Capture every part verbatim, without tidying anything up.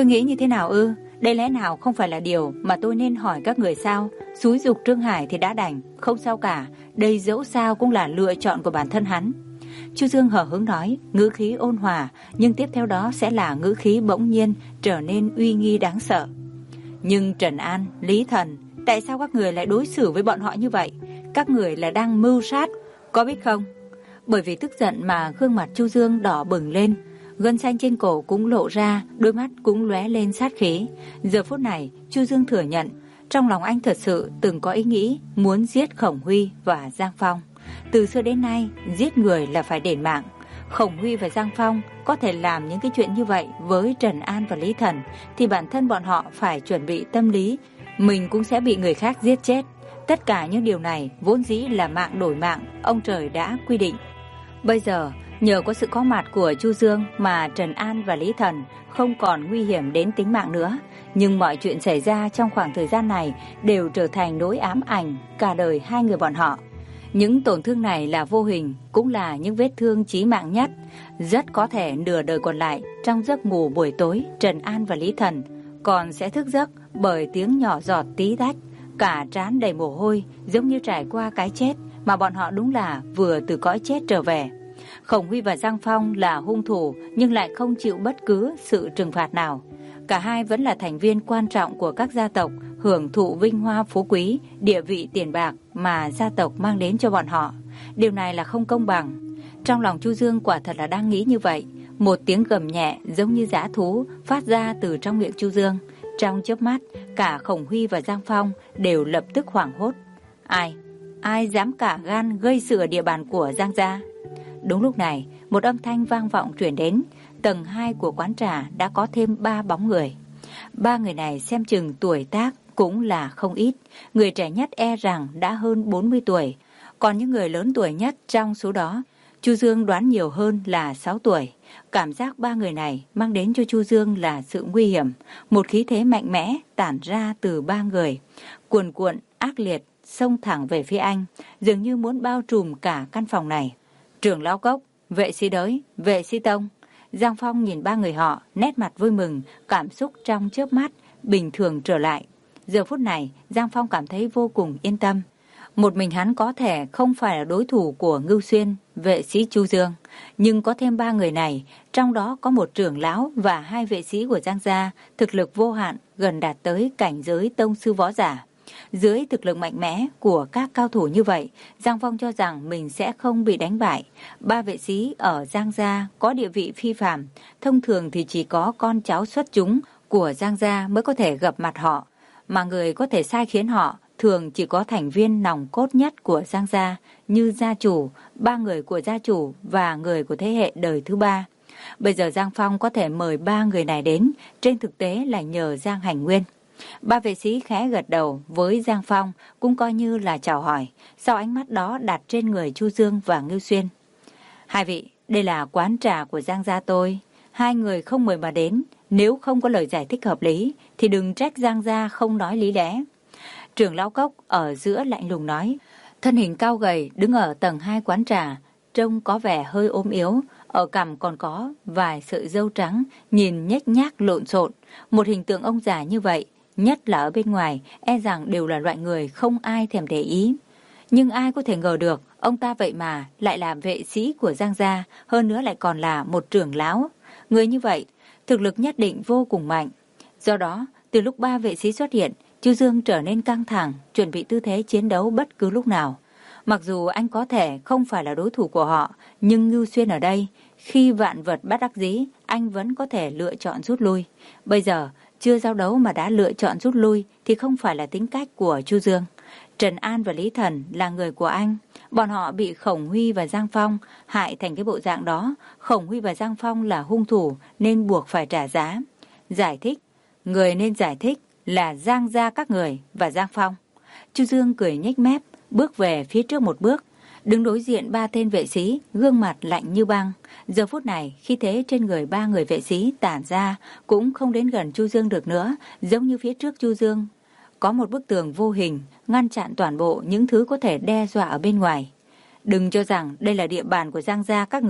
nghĩ như thế nào ư? Đây lẽ nào không phải là điều mà tôi nên hỏi các người sao? Xúi giục Trương Hải thì đã đành, không sao cả, đây dẫu sao cũng là lựa chọn của bản thân hắn. Chu Dương hờ hững nói, ngữ khí ôn hòa, nhưng tiếp theo đó sẽ là ngữ khí bỗng nhiên trở nên uy nghi đáng sợ. Nhưng Trần An, Lý Thần, tại sao các người lại đối xử với bọn họ như vậy? Các người là đang mưu sát, có biết không? Bởi vì tức giận mà gương mặt Chu Dương đỏ bừng lên, gân xanh trên cổ cũng lộ ra, đôi mắt cũng lóe lên sát khí. Giờ phút này, Chu Dương thừa nhận, trong lòng anh thật sự từng có ý nghĩ muốn giết Khổng Huy và Giang Phong. Từ xưa đến nay, giết người là phải đền mạng. Khổng Huy và Giang Phong có thể làm những cái chuyện như vậy với Trần An và Lý Thần, thì bản thân bọn họ phải chuẩn bị tâm lý, mình cũng sẽ bị người khác giết chết. Tất cả những điều này vốn dĩ là mạng đổi mạng, ông trời đã quy định. Bây giờ, nhờ có sự có mặt của Chu Dương mà Trần An và Lý Thần không còn nguy hiểm đến tính mạng nữa. Nhưng mọi chuyện xảy ra trong khoảng thời gian này đều trở thành nỗi ám ảnh cả đời hai người bọn họ. Những tổn thương này là vô hình, cũng là những vết thương chí mạng nhất. Rất có thể nửa đời còn lại, trong giấc ngủ buổi tối, Trần An và Lý Thần còn sẽ thức giấc bởi tiếng nhỏ giọt tí tách, cả trán đầy mồ hôi, giống như trải qua cái chết mà bọn họ đúng là vừa từ cõi chết trở về. Khổng Huy và Giang Phong là hung thủ nhưng lại không chịu bất cứ sự trừng phạt nào. Cả hai vẫn là thành viên quan trọng của các gia tộc, hưởng thụ vinh hoa phú quý, địa vị tiền bạc mà gia tộc mang đến cho bọn họ. Điều này là không công bằng. Trong lòng Chu Dương quả thật là đang nghĩ như vậy. Một tiếng gầm nhẹ giống như dã thú phát ra từ trong miệng Chu Dương. Trong chớp mắt, cả Khổng Huy và Giang Phong đều lập tức hoảng hốt. Ai? Ai dám cả gan gây sự ở địa bàn của Giang gia? Đúng lúc này, một âm thanh vang vọng truyền đến. Tầng hai của quán trà đã có thêm ba bóng người. Ba người này xem chừng tuổi tác cũng là không ít. Người trẻ nhất e rằng đã hơn bốn mươi tuổi. Còn những người lớn tuổi nhất trong số đó, Chu Dương đoán nhiều hơn là sáu tuổi. Cảm giác ba người này mang đến cho Chu Dương là sự nguy hiểm. Một khí thế mạnh mẽ tản ra từ ba người, cuồn cuộn, ác liệt, xông thẳng về phía anh, dường như muốn bao trùm cả căn phòng này. Trưởng lão Cốc, vệ sĩ đới, vệ sĩ Tông. Giang Phong nhìn ba người họ, nét mặt vui mừng, cảm xúc trong chớp mắt bình thường trở lại. Giờ phút này, Giang Phong cảm thấy vô cùng yên tâm. Một mình hắn có thể không phải là đối thủ của Ngưu Xuyên, vệ sĩ Chu Dương, nhưng có thêm ba người này, trong đó có một trưởng lão và hai vệ sĩ của Giang gia, thực lực vô hạn, gần đạt tới cảnh giới tông sư võ giả. Dưới thực lực mạnh mẽ của các cao thủ như vậy, Giang Phong cho rằng mình sẽ không bị đánh bại. Ba vệ sĩ ở Giang gia có địa vị phi phàm, thông thường thì chỉ có con cháu xuất chúng của Giang gia mới có thể gặp mặt họ, mà người có thể sai khiến họ thường chỉ có thành viên nòng cốt nhất của Giang gia như gia chủ, ba người của gia chủ và người của thế hệ đời thứ ba. Bây giờ Giang Phong có thể mời ba người này đến, trên thực tế là nhờ Giang Hành Nguyên. Ba vệ sĩ khẽ gật đầu với Giang Phong, cũng coi như là chào hỏi, sau ánh mắt đó đặt trên người Chu Dương và Ngưu Xuyên. Hai vị, đây là quán trà của Giang gia tôi. Hai người không mời mà đến, nếu không có lời giải thích hợp lý, thì đừng trách Giang gia không nói lý lẽ. Trưởng lão Cốc ở giữa lạnh lùng nói, thân hình cao gầy đứng ở tầng hai quán trà, trông có vẻ hơi ốm yếu, ở cằm còn có vài sợi râu trắng, nhìn nhếch nhác lộn xộn. Một hình tượng ông già như vậy, nhất là ở bên ngoài, e rằng đều là loại người không ai thèm để ý. Nhưng ai có thể ngờ được, ông ta vậy mà lại là vệ sĩ của Giang gia, hơn nữa lại còn là một trưởng lão. Người như vậy, thực lực nhất định vô cùng mạnh. Do đó, từ lúc ba vệ sĩ xuất hiện, Chu Dương trở nên căng thẳng, chuẩn bị tư thế chiến đấu bất cứ lúc nào. Mặc dù anh có thể không phải là đối thủ của họ, nhưng Ngưu Xuyên ở đây, khi vạn vật bất đắc dĩ, anh vẫn có thể lựa chọn rút lui. Bây giờ, chưa giao đấu mà đã lựa chọn rút lui thì không phải là tính cách của Chu Dương. Trần An và Lý Thần là người của anh. Bọn họ bị Khổng Huy và Giang Phong hại thành cái bộ dạng đó. Khổng Huy và Giang Phong là hung thủ nên buộc phải trả giá. Giải thích, người nên giải thích là Giang gia các người và Giang Phong. Chu Dương cười nhếch mép, bước về phía trước một bước, đứng đối diện ba tên vệ sĩ, gương mặt lạnh như băng. Giờ phút này, khi thế trên người ba người vệ sĩ tản ra, cũng không đến gần Chu Dương được nữa, giống như phía trước Chu Dương có một bức tường vô hình, ngăn chặn toàn bộ những thứ có thể đe dọa ở bên ngoài. Đừng cho rằng đây là địa bàn của Giang gia các người,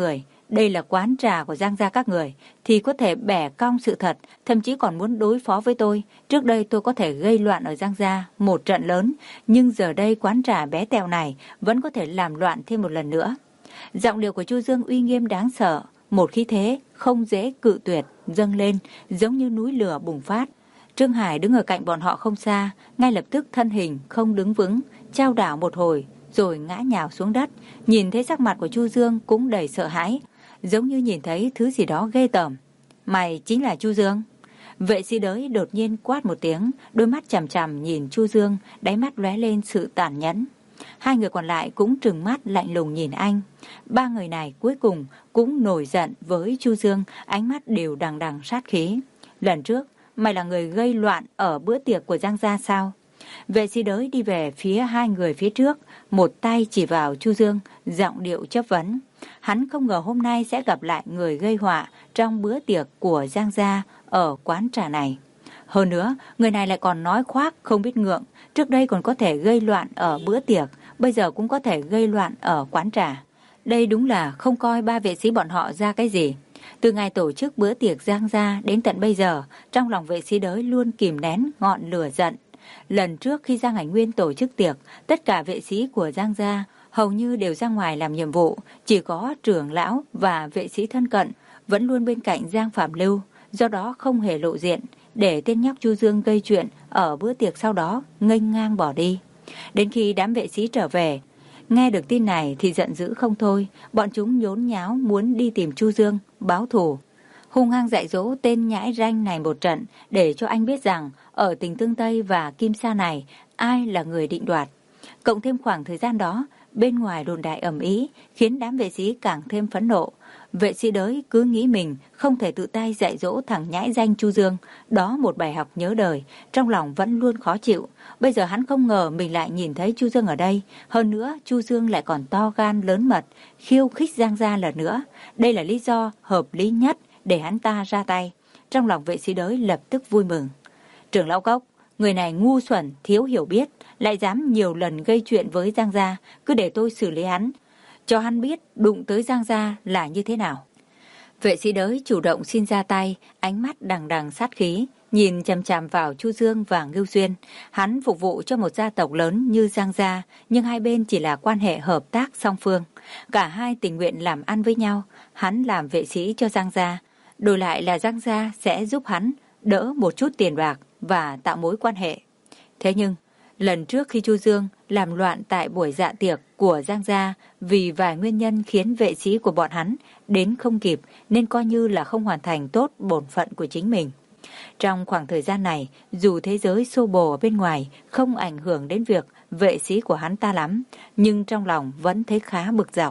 đây là quán trà của Giang gia các người, thì có thể bẻ cong sự thật, thậm chí còn muốn đối phó với tôi. Trước đây tôi có thể gây loạn ở Giang gia một trận lớn, nhưng giờ đây quán trà bé tẹo này vẫn có thể làm loạn thêm một lần nữa. Giọng điệu của Chu Dương uy nghiêm đáng sợ, một khí thế không dễ cự tuyệt dâng lên, giống như núi lửa bùng phát. Trương Hải đứng ở cạnh bọn họ không xa, ngay lập tức thân hình không đứng vững, chao đảo một hồi, rồi ngã nhào xuống đất. Nhìn thấy sắc mặt của Chu Dương cũng đầy sợ hãi, giống như nhìn thấy thứ gì đó ghê tởm. Mày chính là Chu Dương? Vệ sĩ đới đột nhiên quát một tiếng, đôi mắt chằm chằm nhìn Chu Dương, đáy mắt lóe lên sự tàn nhẫn. Hai người còn lại cũng trừng mắt lạnh lùng nhìn anh. Ba người này cuối cùng cũng nổi giận với Chu Dương, ánh mắt đều đằng đằng sát khí. Lần trước, mày là người gây loạn ở bữa tiệc của Giang gia sao? Vệ sĩ đới đi về phía hai người phía trước, một tay chỉ vào Chu Dương, giọng điệu chất vấn. Hắn không ngờ hôm nay sẽ gặp lại người gây họa trong bữa tiệc của Giang gia ở quán trà này. Hơn nữa, người này lại còn nói khoác không biết ngượng, trước đây còn có thể gây loạn ở bữa tiệc, bây giờ cũng có thể gây loạn ở quán trà. Đây đúng là không coi ba vệ sĩ bọn họ ra cái gì. Từ ngày tổ chức bữa tiệc Giang gia đến tận bây giờ, trong lòng vệ sĩ đới luôn kìm nén ngọn lửa giận. Lần trước khi Giang Hải Nguyên tổ chức tiệc, tất cả vệ sĩ của Giang gia hầu như đều ra ngoài làm nhiệm vụ, chỉ có trưởng lão và vệ sĩ thân cận vẫn luôn bên cạnh Giang Phạm Lưu, do đó không hề lộ diện, để tên nhóc Chu Dương gây chuyện ở bữa tiệc, sau đó nghênh ngang bỏ đi. Đến khi đám vệ sĩ trở về, nghe được tin này thì giận dữ không thôi, bọn chúng nhốn nháo muốn đi tìm Chu Dương báo thù, hung hăng dạy dỗ tên nhãi ranh này một trận, để cho anh biết rằng ở tỉnh Tương Tây và Kim Sa này ai là người định đoạt. Cộng thêm khoảng thời gian đó bên ngoài đồn đại ầm ĩ, khiến đám vệ sĩ càng thêm phẫn nộ. Vệ sĩ đới cứ nghĩ mình không thể tự tay dạy dỗ thằng nhãi danh Chu Dương, đó một bài học nhớ đời, trong lòng vẫn luôn khó chịu. Bây giờ hắn không ngờ mình lại nhìn thấy Chu Dương ở đây, hơn nữa Chu Dương lại còn to gan lớn mật, khiêu khích Giang gia lần nữa. Đây là lý do hợp lý nhất để hắn ta ra tay. Trong lòng vệ sĩ đới lập tức vui mừng. Trưởng lão Cốc, người này ngu xuẩn, thiếu hiểu biết, lại dám nhiều lần gây chuyện với Giang gia, cứ để tôi xử lý hắn, cho hắn biết đụng tới Giang gia là như thế nào. Vệ sĩ đới chủ động xin ra tay, ánh mắt đằng đằng sát khí, nhìn chằm chằm vào Chu Dương và Ngưu Xuyên. Hắn phục vụ cho một gia tộc lớn như Giang gia, nhưng hai bên chỉ là quan hệ hợp tác song phương. Cả hai tình nguyện làm ăn với nhau, hắn làm vệ sĩ cho Giang gia, đổi lại là Giang gia sẽ giúp hắn đỡ một chút tiền bạc và tạo mối quan hệ. Thế nhưng, lần trước khi Chu Dương làm loạn tại buổi dạ tiệc của Giang gia, vì vài nguyên nhân khiến vệ sĩ của bọn hắn đến không kịp, nên coi như là không hoàn thành tốt bổn phận của chính mình. Trong khoảng thời gian này, dù thế giới xô bồ ở bên ngoài không ảnh hưởng đến việc vệ sĩ của hắn ta lắm, nhưng trong lòng vẫn thấy khá bực dọc.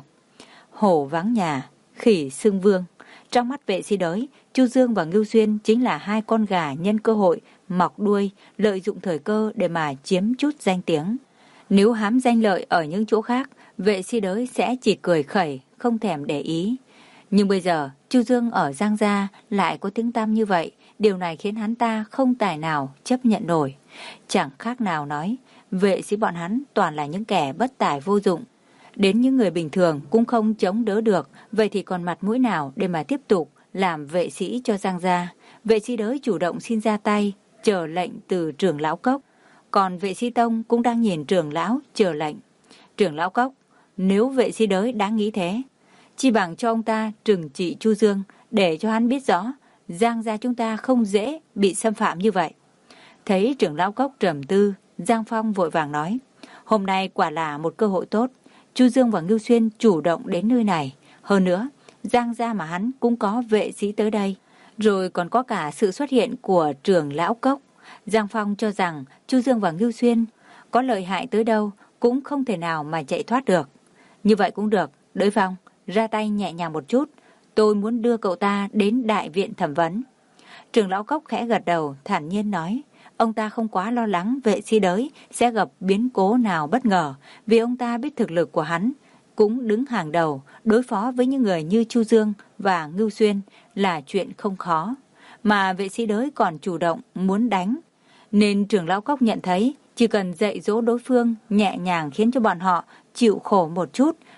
Hổ vắng nhà, khỉ xưng vương. Trong mắt vệ sĩ đới, Chu Dương và Ngưu Xuyên chính là hai con gà nhân cơ hội mọc đuôi, lợi dụng thời cơ để mà chiếm chút danh tiếng. Nếu hám danh lợi ở những chỗ khác, vệ sĩ đới sẽ chỉ cười khẩy, không thèm để ý. Nhưng bây giờ, Chu Dương ở Giang gia lại có tiếng tăm như vậy, điều này khiến hắn ta không tài nào chấp nhận nổi. Chẳng khác nào nói, vệ sĩ bọn hắn toàn là những kẻ bất tài vô dụng. Đến những người bình thường cũng không chống đỡ được, vậy thì còn mặt mũi nào để mà tiếp tục làm vệ sĩ cho Giang gia. Vệ sĩ đới chủ động xin ra tay, chờ lệnh từ trưởng lão Cốc. Còn vệ sĩ Tông cũng đang nhìn trưởng lão chờ lệnh. Trưởng lão Cốc, nếu vệ sĩ đới đã nghĩ thế, chi bằng cho ông ta trừng trị Chu Dương, để cho hắn biết rõ Giang gia chúng ta không dễ bị xâm phạm như vậy. Thấy trưởng lão Cốc trầm tư, Giang Phong vội vàng nói, hôm nay quả là một cơ hội tốt. Chu Dương và Ngưu Xuyên chủ động đến nơi này. Hơn nữa, Giang gia mà hắn cũng có vệ sĩ tới đây. Rồi còn có cả sự xuất hiện của trưởng lão Cốc. Giang Phong cho rằng Chu Dương và Ngưu Xuyên có lợi hại tới đâu cũng không thể nào mà chạy thoát được. Như vậy cũng được, Đới Phong, ra tay nhẹ nhàng một chút. Tôi muốn đưa cậu ta đến đại viện thẩm vấn. Trưởng lão Cốc khẽ gật đầu, thản nhiên nói. Ông ta không quá lo lắng vệ sĩ đới sẽ gặp biến cố nào bất ngờ, vì ông ta biết thực lực của hắn cũng đứng hàng đầu, đối phó với những người như Chu Dương và Ngưu Xuyên là chuyện không khó. Mà vệ sĩ đới còn chủ động muốn đánh, nên trưởng lão Cốc nhận thấy chỉ cần dạy dỗ đối phương nhẹ nhàng khiến cho bọn họ chịu khổ một chút,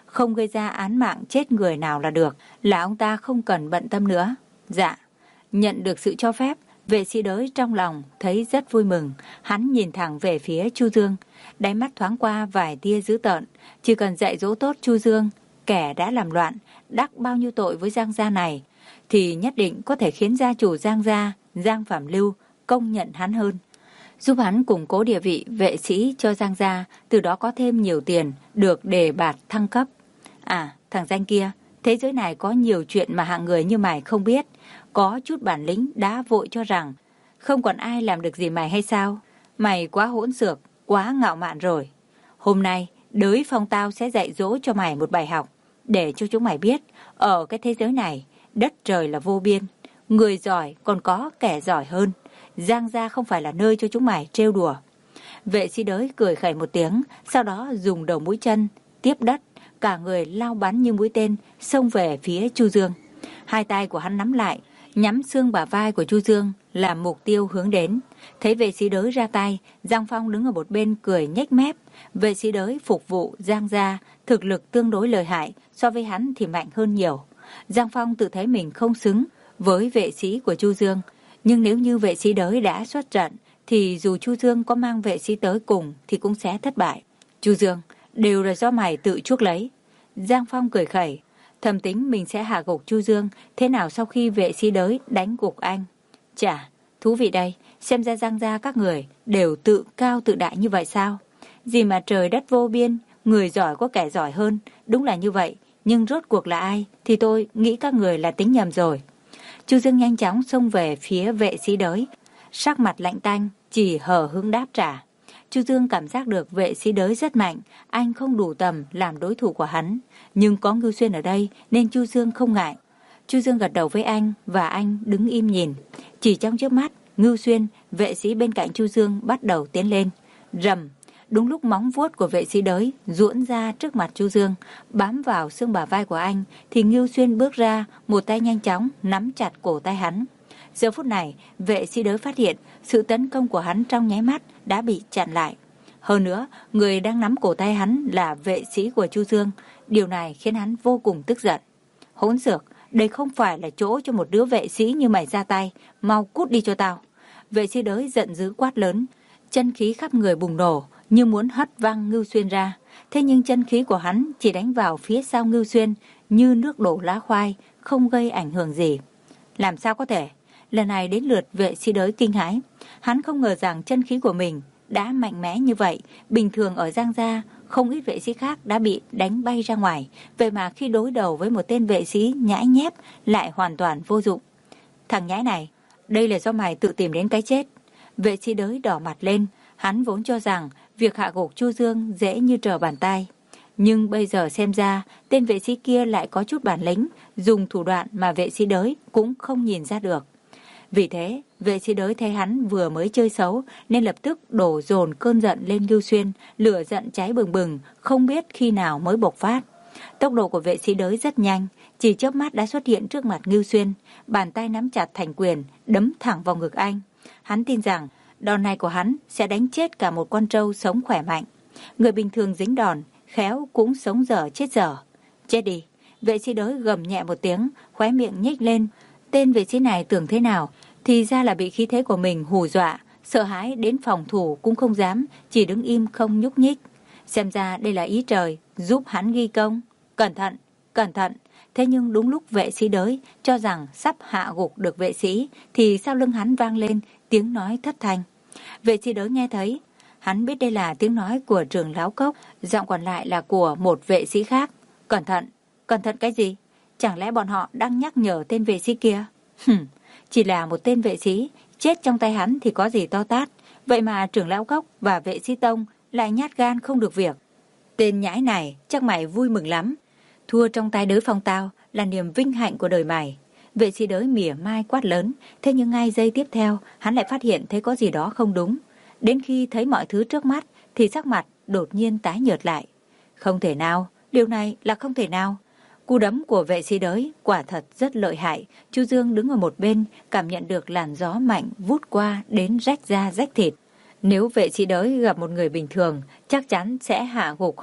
không gây ra án mạng chết người nào là được, là ông ta không cần bận tâm nữa. Dạ. Nhận được sự cho phép, vệ sĩ đới trong lòng thấy rất vui mừng. Hắn nhìn thẳng về phía Chu Dương, đáy mắt thoáng qua vài tia dữ tợn. Chỉ cần dạy dỗ tốt Chu Dương, kẻ đã làm loạn, đắc bao nhiêu tội với Giang gia này, thì nhất định có thể khiến gia chủ Giang gia, Giang Phạm Lưu, công nhận hắn hơn, giúp hắn củng cố địa vị vệ sĩ cho Giang gia, từ đó có thêm nhiều tiền được đề bạt thăng cấp. À, thằng danh kia, thế giới này có nhiều chuyện mà hạng người như mày không biết. Có chút bản lĩnh đã vội cho rằng không còn ai làm được gì mày hay sao? Mày quá hỗn xược, quá ngạo mạn rồi. Hôm nay, đới phong tao sẽ dạy dỗ cho mày một bài học, để cho chúng mày biết, ở cái thế giới này, đất trời là vô biên. Người giỏi còn có kẻ giỏi hơn. Giang gia không phải là nơi cho chúng mày trêu đùa. Vệ sĩ đới cười khẩy một tiếng, sau đó dùng đầu mũi chân tiếp đất, cả người lao bắn như mũi tên xông về phía Chu Dương. Hai tay của hắn nắm lại, nhắm xương bả vai của Chu Dương làm mục tiêu hướng đến. Thấy vệ sĩ đới ra tay, Giang Phong đứng ở một bên cười nhếch mép. Vệ sĩ đới phục vụ Giang gia, thực lực tương đối lợi hại, so với hắn thì mạnh hơn nhiều. Giang Phong tự thấy mình không xứng với vệ sĩ của Chu Dương, nhưng nếu như vệ sĩ đới đã xuất trận, thì dù Chu Dương có mang vệ sĩ tới cùng thì cũng sẽ thất bại. Chu Dương, đều là do mày tự chuốc lấy. Giang Phong cười khẩy, thầm tính mình sẽ hạ gục Chu Dương, thế nào sau khi vệ sĩ đới đánh gục anh. Chà, thú vị đây, xem ra Giang gia các người đều tự cao tự đại như vậy sao? Gì mà trời đất vô biên, người giỏi có kẻ giỏi hơn, đúng là như vậy, nhưng rốt cuộc là ai thì tôi nghĩ các người là tính nhầm rồi. Chu Dương nhanh chóng xông về phía vệ sĩ đới, sắc mặt lạnh tanh, chỉ hờ hững đáp trả. Chu Dương cảm giác được vệ sĩ đới rất mạnh, anh không đủ tầm làm đối thủ của hắn, nhưng có Ngưu Xuyên ở đây nên Chu Dương không ngại. Chu Dương gật đầu với anh và anh đứng im nhìn. Chỉ trong chớp mắt, Ngưu Xuyên, vệ sĩ bên cạnh Chu Dương bắt đầu tiến lên. Rầm, đúng lúc móng vuốt của vệ sĩ đới duỗi ra trước mặt Chu Dương, bám vào xương bả vai của anh, thì Ngưu Xuyên bước ra, một tay nhanh chóng nắm chặt cổ tay hắn. Giờ phút này, vệ sĩ đới phát hiện sự tấn công của hắn trong nháy mắt đã bị chặn lại. Hơn nữa, người đang nắm cổ tay hắn là vệ sĩ của Chu Dương. Điều này khiến hắn vô cùng tức giận. Hỗn xược, đây không phải là chỗ cho một đứa vệ sĩ như mày ra tay, mau cút đi cho tao. Vệ sĩ đới giận dữ quát lớn, chân khí khắp người bùng nổ như muốn hất văng Ngưu Xuyên ra. Thế nhưng chân khí của hắn chỉ đánh vào phía sau Ngưu Xuyên như nước đổ lá khoai, không gây ảnh hưởng gì. Làm sao có thể? Lần này đến lượt vệ sĩ đới kinh hãi. Hắn không ngờ rằng chân khí của mình đã mạnh mẽ như vậy. Bình thường ở Giang gia, không ít vệ sĩ khác đã bị đánh bay ra ngoài. Vậy mà khi đối đầu với một tên vệ sĩ nhãi nhép lại hoàn toàn vô dụng. Thằng nhãi này, đây là do mày tự tìm đến cái chết. Vệ sĩ đới đỏ mặt lên. Hắn vốn cho rằng việc hạ gục Chu Dương dễ như trở bàn tay. Nhưng bây giờ xem ra, tên vệ sĩ kia lại có chút bản lĩnh, dùng thủ đoạn mà vệ sĩ đới cũng không nhìn ra được. Vì thế, vệ sĩ đới thấy hắn vừa mới chơi xấu nên lập tức đổ dồn cơn giận lên Ngưu Xuyên, lửa giận cháy bừng bừng, không biết khi nào mới bộc phát. Tốc độ của vệ sĩ đới rất nhanh, chỉ chớp mắt đã xuất hiện trước mặt Ngưu Xuyên, bàn tay nắm chặt thành quyền, đấm thẳng vào ngực anh. Hắn tin rằng đòn này của hắn sẽ đánh chết cả một con trâu sống khỏe mạnh. Người bình thường dính đòn, khéo cũng sống dở chết dở. Chết đi! Vệ sĩ đới gầm nhẹ một tiếng, khóe miệng nhếch lên. Tên vệ sĩ này tưởng thế nào, thì ra là bị khí thế của mình hù dọa, sợ hãi đến phòng thủ cũng không dám, chỉ đứng im không nhúc nhích. Xem ra đây là ý trời, giúp hắn ghi công. Cẩn thận, cẩn thận. Thế nhưng đúng lúc vệ sĩ đới cho rằng sắp hạ gục được vệ sĩ, thì sau lưng hắn vang lên tiếng nói thất thanh. Vệ sĩ đới nghe thấy, hắn biết đây là tiếng nói của trưởng lão Cốc, giọng còn lại là của một vệ sĩ khác. Cẩn thận, cẩn thận cái gì? Chẳng lẽ bọn họ đang nhắc nhở tên vệ sĩ kia? Hừm, chỉ là một tên vệ sĩ, chết trong tay hắn thì có gì to tát. Vậy mà trưởng lão Cốc và vệ sĩ Tông lại nhát gan không được việc. Tên nhãi này chắc mày vui mừng lắm. Thua trong tay đới phong tao là niềm vinh hạnh của đời mày. Vệ sĩ đới mỉa mai quát lớn, thế nhưng ngay giây tiếp theo hắn lại phát hiện thấy có gì đó không đúng. Đến khi thấy mọi thứ trước mắt thì sắc mặt đột nhiên tái nhợt lại. Không thể nào, điều này là không thể nào. Cú đấm của vệ sĩ đới quả thật rất lợi hại. Chu Dương đứng ở một bên cảm nhận được làn gió mạnh vút qua đến rách da rách thịt. Nếu vệ sĩ đới gặp một người bình thường chắc chắn sẽ hạ gục họ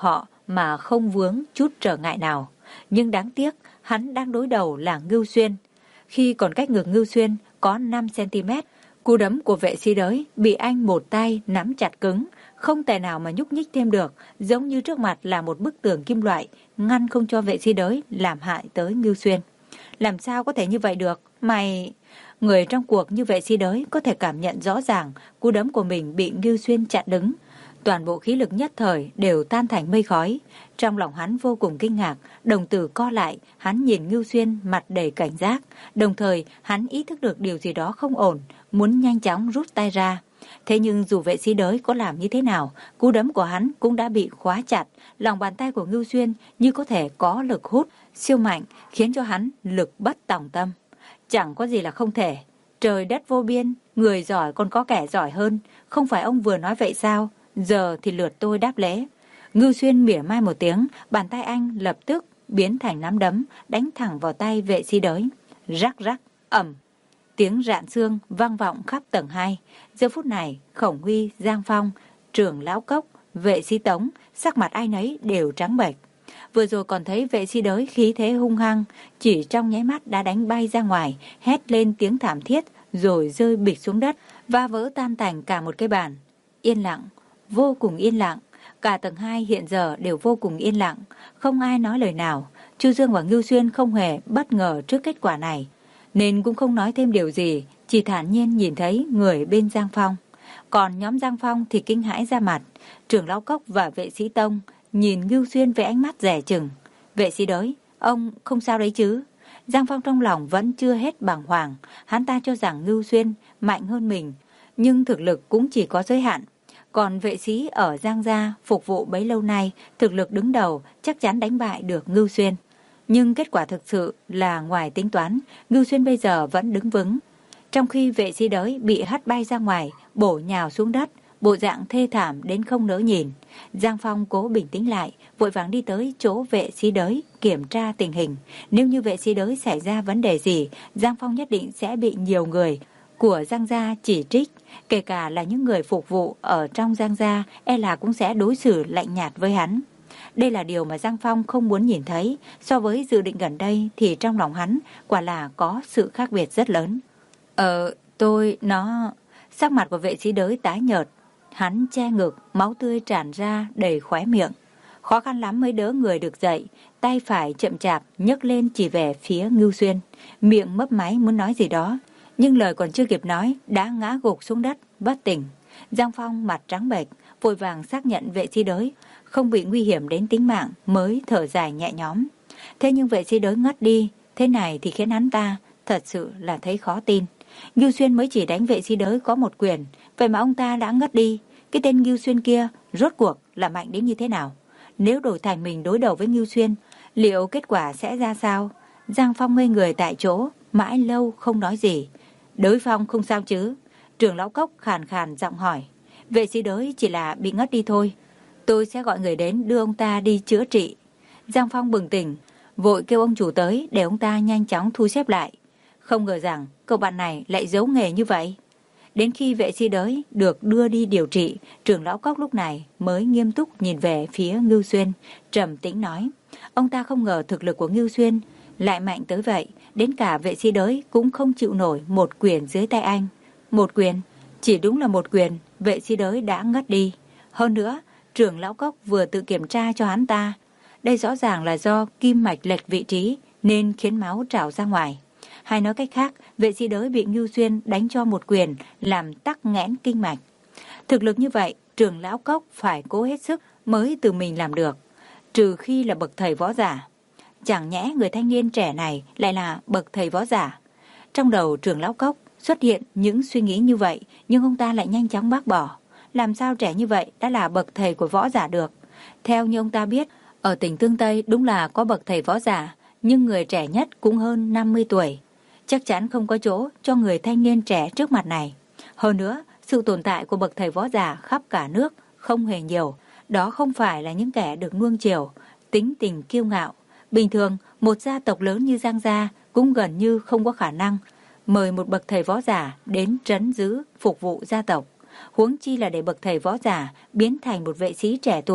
mà không vướng chút trở ngại nào. Nhưng đáng tiếc, hắn đang đối đầu là Ngưu Xuyên. Khi còn cách ngực Ngưu Xuyên có năm xăng-ti-mét, cú đấm của vệ sĩ đới bị anh một tay nắm chặt cứng, không thể nào mà nhúc nhích thêm được, giống như trước mặt là một bức tường kim loại, ngăn không cho vệ sĩ đới làm hại tới Ngưu Xuyên. Làm sao có thể như vậy được? Mày... Người trong cuộc như vệ sĩ đới có thể cảm nhận rõ ràng cú đấm của mình bị Ngưu Xuyên chặn đứng. Toàn bộ khí lực nhất thời đều tan thành mây khói. Trong lòng hắn vô cùng kinh ngạc, đồng tử co lại, hắn nhìn Ngưu Xuyên mặt đầy cảnh giác. Đồng thời hắn ý thức được điều gì đó không ổn, muốn nhanh chóng rút tay ra. Thế nhưng dù vệ sĩ đới có làm như thế nào, cú đấm của hắn cũng đã bị khóa chặt. Lòng bàn tay của Ngưu Xuyên như có thể có lực hút siêu mạnh, khiến cho hắn lực bất tòng tâm. Chẳng có gì là không thể. Trời đất vô biên, người giỏi còn có kẻ giỏi hơn. Không phải ông vừa nói vậy sao? Giờ thì lượt tôi đáp lễ. Ngưu Xuyên mỉa mai một tiếng, bàn tay anh lập tức biến thành nắm đấm, đánh thẳng vào tay vệ sĩ đới. Rắc rắc, ầm. Tiếng rạn xương vang vọng khắp tầng hai. Giờ phút này, Khổng Huy, Giang Phong, Trưởng Lão Cốc, vệ sĩ Tống, sắc mặt ai nấy đều trắng bệch. Vừa rồi còn thấy vệ sĩ đới khí thế hung hăng, chỉ trong nháy mắt đã đánh bay ra ngoài, hét lên tiếng thảm thiết, rồi rơi bịch xuống đất, va vỡ tan tành cả một cái bàn. Yên lặng, vô cùng yên lặng. Cả tầng hai hiện giờ đều vô cùng yên lặng, không ai nói lời nào. Chu Dương và Ngưu Xuyên không hề bất ngờ trước kết quả này, nên cũng không nói thêm điều gì, chỉ thản nhiên nhìn thấy người bên Giang Phong. Còn nhóm Giang Phong thì kinh hãi ra mặt. Trưởng Lão Cốc và vệ sĩ Tông nhìn Ngưu Xuyên với ánh mắt dè chừng. Vệ sĩ đới, ông không sao đấy chứ? Giang Phong trong lòng vẫn chưa hết bàng hoàng. Hắn ta cho rằng Ngưu Xuyên mạnh hơn mình, nhưng thực lực cũng chỉ có giới hạn. Còn vệ sĩ ở Giang Gia phục vụ bấy lâu nay, thực lực đứng đầu chắc chắn đánh bại được Ngưu Xuyên. Nhưng kết quả thực sự là ngoài tính toán, Ngưu Xuyên bây giờ vẫn đứng vững. Trong khi vệ sĩ đới bị hất bay ra ngoài, bổ nhào xuống đất, bộ dạng thê thảm đến không nỡ nhìn. Giang Phong cố bình tĩnh lại, vội vàng đi tới chỗ vệ sĩ đới kiểm tra tình hình. Nếu như vệ sĩ đới xảy ra vấn đề gì, Giang Phong nhất định sẽ bị nhiều người của Giang Gia chỉ trích, kể cả là những người phục vụ ở trong Giang Gia, e là cũng sẽ đối xử lạnh nhạt với hắn. Đây là điều mà Giang Phong không muốn nhìn thấy. So với dự định gần đây thì trong lòng hắn quả là có sự khác biệt rất lớn. Ờ, tôi, nó... Sắc mặt của vệ sĩ đới tái nhợt, hắn che ngực, máu tươi tràn ra đầy khóe miệng. Khó khăn lắm mới đỡ người được dậy, tay phải chậm chạp nhấc lên chỉ về phía Ngưu Xuyên, miệng mấp máy muốn nói gì đó, nhưng lời còn chưa kịp nói đã ngã gục xuống đất bất tỉnh. Giang Phong mặt trắng bệch, vội vàng xác nhận vệ sĩ đới không bị nguy hiểm đến tính mạng mới thở dài nhẹ nhõm. Thế nhưng vệ sĩ đới ngất đi, thế này thì khiến hắn ta thật sự là thấy khó tin. Ngưu Xuyên mới chỉ đánh vệ sĩ đới có một quyền, vậy mà ông ta đã ngất đi. Cái tên Ngưu Xuyên kia rốt cuộc là mạnh đến như thế nào? Nếu đổi thành mình đối đầu với Ngưu Xuyên, liệu kết quả sẽ ra sao? Giang Phong ngây người tại chỗ, mãi lâu không nói gì. Đới Phong không sao chứ? Trưởng Lão Cốc khàn khàn giọng hỏi. Vệ sĩ đới chỉ là bị ngất đi thôi, tôi sẽ gọi người đến đưa ông ta đi chữa trị. Giang Phong bừng tỉnh, vội kêu ông chủ tới để ông ta nhanh chóng thu xếp lại. Không ngờ rằng cậu bạn này lại giấu nghề như vậy. Đến khi vệ sĩ đới được đưa đi điều trị, Trưởng Lão Cốc lúc này mới nghiêm túc nhìn về phía Ngưu Xuyên, trầm tĩnh nói. Ông ta không ngờ thực lực của Ngưu Xuyên lại mạnh tới vậy, đến cả vệ sĩ đới cũng không chịu nổi một quyền dưới tay anh. Một quyền, chỉ đúng là một quyền, vệ sĩ đới đã ngất đi. Hơn nữa, Trưởng Lão Cốc vừa tự kiểm tra cho hắn ta. Đây rõ ràng là do kim mạch lệch vị trí nên khiến máu trào ra ngoài. Hay nói cách khác, vệ sĩ đới bị Ngưu Xuyên đánh cho một quyền làm tắc nghẽn kinh mạch. Thực lực như vậy, Trưởng Lão Cốc phải cố hết sức mới tự mình làm được, trừ khi là bậc thầy võ giả. Chẳng nhẽ người thanh niên trẻ này lại là bậc thầy võ giả? Trong đầu Trưởng Lão Cốc xuất hiện những suy nghĩ như vậy, nhưng ông ta lại nhanh chóng bác bỏ. Làm sao trẻ như vậy đã là bậc thầy của võ giả được? Theo như ông ta biết, ở tỉnh Tương Tây đúng là có bậc thầy võ giả, nhưng người trẻ nhất cũng hơn năm mươi tuổi. Chắc chắn không có chỗ cho người thanh niên trẻ trước mặt này. Hơn nữa, sự tồn tại của bậc thầy võ giả khắp cả nước không hề nhiều. Đó không phải là những kẻ được nuông chiều, tính tình kiêu ngạo. Bình thường, một gia tộc lớn như Giang Gia cũng gần như không có khả năng mời một bậc thầy võ giả đến trấn giữ phục vụ gia tộc. Huống chi là để bậc thầy võ giả biến thành một vệ sĩ trẻ tuổi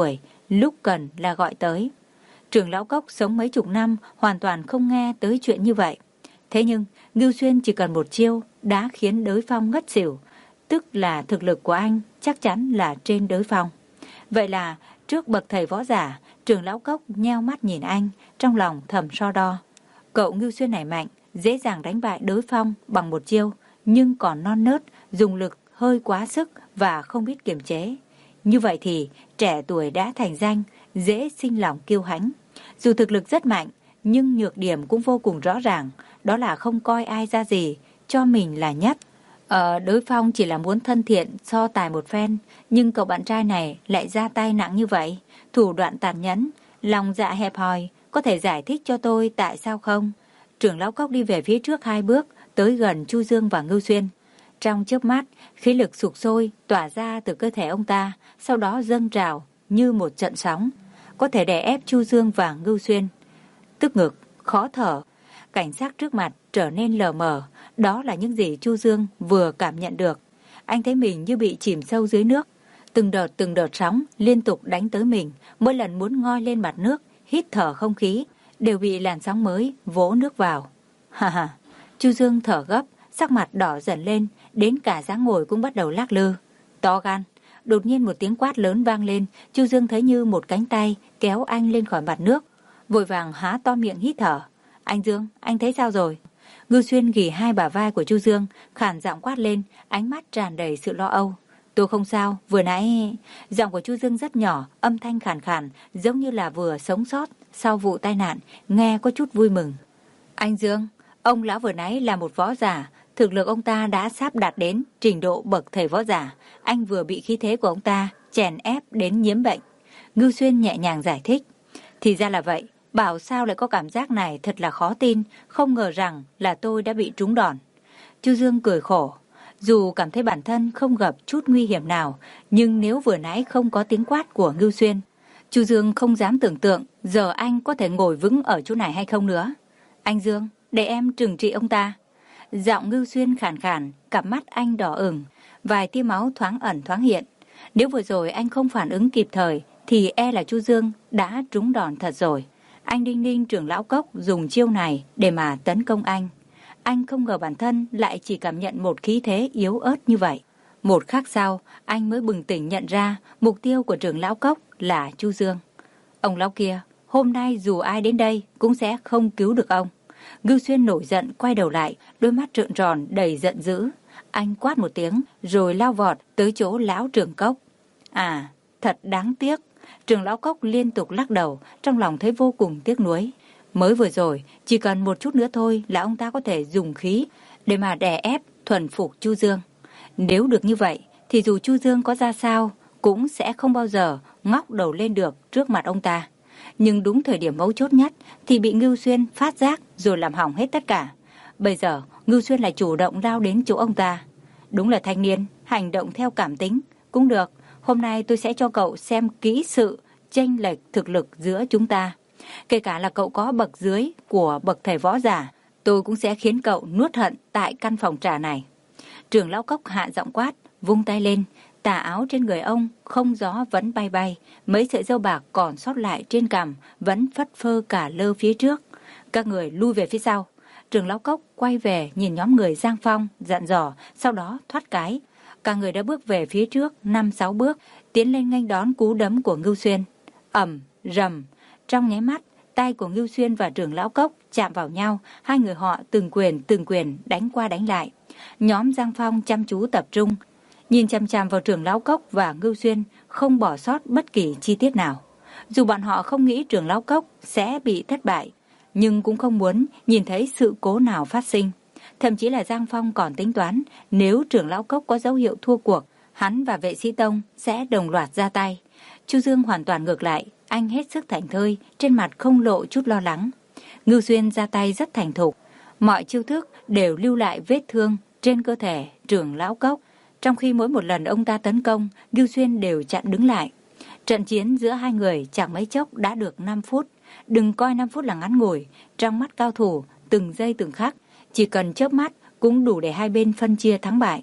lúc cần là gọi tới. Trưởng lão Cốc sống mấy chục năm hoàn toàn không nghe tới chuyện như vậy. Thế nhưng Ngưu Xuyên chỉ cần một chiêu đã khiến đối phong ngất xỉu, tức là thực lực của anh chắc chắn là trên đối phong. Vậy là trước bậc thầy võ giả, trưởng lão Cốc nheo mắt nhìn anh, trong lòng thầm so đo. Cậu Ngưu Xuyên này mạnh, dễ dàng đánh bại đối phong bằng một chiêu, nhưng còn non nớt, dùng lực hơi quá sức và không biết kiềm chế. Như vậy thì trẻ tuổi đã thành danh, dễ sinh lòng kiêu hãnh. Dù thực lực rất mạnh, nhưng nhược điểm cũng vô cùng rõ ràng, đó là không coi ai ra gì, cho mình là nhất. Ờ, đối phong chỉ là muốn thân thiện so tài một phen, nhưng cậu bạn trai này lại ra tay nặng như vậy, thủ đoạn tàn nhẫn, lòng dạ hẹp hòi, có thể giải thích cho tôi tại sao không? Trưởng lão Cốc đi về phía trước hai bước, tới gần Chu Dương và Ngưu Xuyên. Trong chớp mắt, khí lực sục sôi tỏa ra từ cơ thể ông ta, sau đó dâng trào như một trận sóng, có thể đè ép Chu Dương và Ngưu Xuyên. Tức ngực, khó thở, cảnh sát trước mặt trở nên lờ mờ, đó là những gì Chu Dương vừa cảm nhận được. Anh thấy mình như bị chìm sâu dưới nước, từng đợt từng đợt sóng liên tục đánh tới mình, mỗi lần muốn ngoi lên mặt nước, hít thở không khí, đều bị làn sóng mới vỗ nước vào. Ha ha, Chu Dương thở gấp, sắc mặt đỏ dần lên, đến cả dáng ngồi cũng bắt đầu lắc lư. To gan. Đột nhiên một tiếng quát lớn vang lên, Chu Dương thấy như một cánh tay kéo anh lên khỏi mặt nước, vội vàng há to miệng hít thở. Anh Dương, anh thấy sao rồi? Ngưu Xuyên ghì hai bả vai của Chu Dương, khản giọng quát lên, ánh mắt tràn đầy sự lo âu. Tôi không sao, vừa nãy... Giọng của Chu Dương rất nhỏ, âm thanh khàn khàn, giống như là vừa sống sót sau vụ tai nạn, nghe có chút vui mừng. Anh Dương, ông lão vừa nãy là một võ giả, thực lực ông ta đã sắp đạt đến trình độ bậc thầy võ giả, anh vừa bị khí thế của ông ta chèn ép đến nhiễm bệnh. Ngưu Xuyên nhẹ nhàng giải thích. Thì ra là vậy, bảo sao lại có cảm giác này thật là khó tin, không ngờ rằng là tôi đã bị trúng đòn. Chu Dương cười khổ. Dù cảm thấy bản thân không gặp chút nguy hiểm nào, nhưng nếu vừa nãy không có tiếng quát của Ngưu Xuyên, Chu Dương không dám tưởng tượng giờ anh có thể ngồi vững ở chỗ này hay không nữa. Anh Dương, để em trừng trị ông ta. Giọng Ngưu Xuyên khàn khàn, cặp mắt anh đỏ ửng, vài tia máu thoáng ẩn thoáng hiện. Nếu vừa rồi anh không phản ứng kịp thời, thì e là Chu Dương đã trúng đòn thật rồi. Anh đinh ninh trưởng lão Cốc dùng chiêu này để mà tấn công anh. Anh không ngờ bản thân lại chỉ cảm nhận một khí thế yếu ớt như vậy. Một khắc sau, anh mới bừng tỉnh nhận ra mục tiêu của trưởng lão Cốc là Chu Dương. Ông lão kia, hôm nay dù ai đến đây cũng sẽ không cứu được ông. Ngưu Xuyên nổi giận quay đầu lại, đôi mắt trợn tròn đầy giận dữ. Anh quát một tiếng rồi lao vọt tới chỗ lão trưởng Cốc. À, thật đáng tiếc. Trưởng lão Cốc liên tục lắc đầu, trong lòng thấy vô cùng tiếc nuối. Mới vừa rồi, chỉ cần một chút nữa thôi là ông ta có thể dùng khí để mà đè ép, thuần phục Chu Dương. Nếu được như vậy, thì dù Chu Dương có ra sao, cũng sẽ không bao giờ ngóc đầu lên được trước mặt ông ta. Nhưng đúng thời điểm mấu chốt nhất thì bị Ngưu Xuyên phát giác rồi làm hỏng hết tất cả. Bây giờ, Ngưu Xuyên lại chủ động lao đến chỗ ông ta. Đúng là thanh niên, hành động theo cảm tính. Cũng được, hôm nay tôi sẽ cho cậu xem kỹ sự chênh lệch thực lực giữa chúng ta. Kể cả là cậu có bậc dưới của bậc thầy võ giả, tôi cũng sẽ khiến cậu nuốt hận tại căn phòng trà này. Trưởng lão Cốc hạ giọng quát, vung tay lên, tà áo trên người ông không gió vẫn bay bay, mấy sợi râu bạc còn sót lại trên cằm vẫn phất phơ cả lơ phía trước. Các người lui về phía sau. Trưởng lão Cốc quay về nhìn nhóm người Giang Phong, dặn dò, sau đó thoát cái. Cả người đã bước về phía trước năm sáu bước, tiến lên nghênh đón cú đấm của Ngưu Xuyên. Ầm, rầm. Trong nháy mắt, tay của Ngưu Xuyên và trưởng lão Cốc chạm vào nhau, hai người họ từng quyền từng quyền đánh qua đánh lại. Nhóm Giang Phong chăm chú tập trung, nhìn chằm chằm vào trưởng lão Cốc và Ngưu Xuyên, không bỏ sót bất kỳ chi tiết nào. Dù bọn họ không nghĩ trưởng lão Cốc sẽ bị thất bại, nhưng cũng không muốn nhìn thấy sự cố nào phát sinh. Thậm chí là Giang Phong còn tính toán, nếu trưởng lão Cốc có dấu hiệu thua cuộc, hắn và vệ sĩ Tông sẽ đồng loạt ra tay. Chu Dương hoàn toàn ngược lại, anh hết sức thảnh thơi, trên mặt không lộ chút lo lắng. Ngưu Xuyên ra tay rất thành thục, mọi chiêu thức đều lưu lại vết thương trên cơ thể trưởng lão Cốc. Trong khi mỗi một lần ông ta tấn công, Ngưu Xuyên đều chặn đứng lại. Trận chiến giữa hai người chẳng mấy chốc đã được năm phút. Đừng coi năm phút là ngắn ngủi, trong mắt cao thủ, từng giây từng khắc, chỉ cần chớp mắt cũng đủ để hai bên phân chia thắng bại.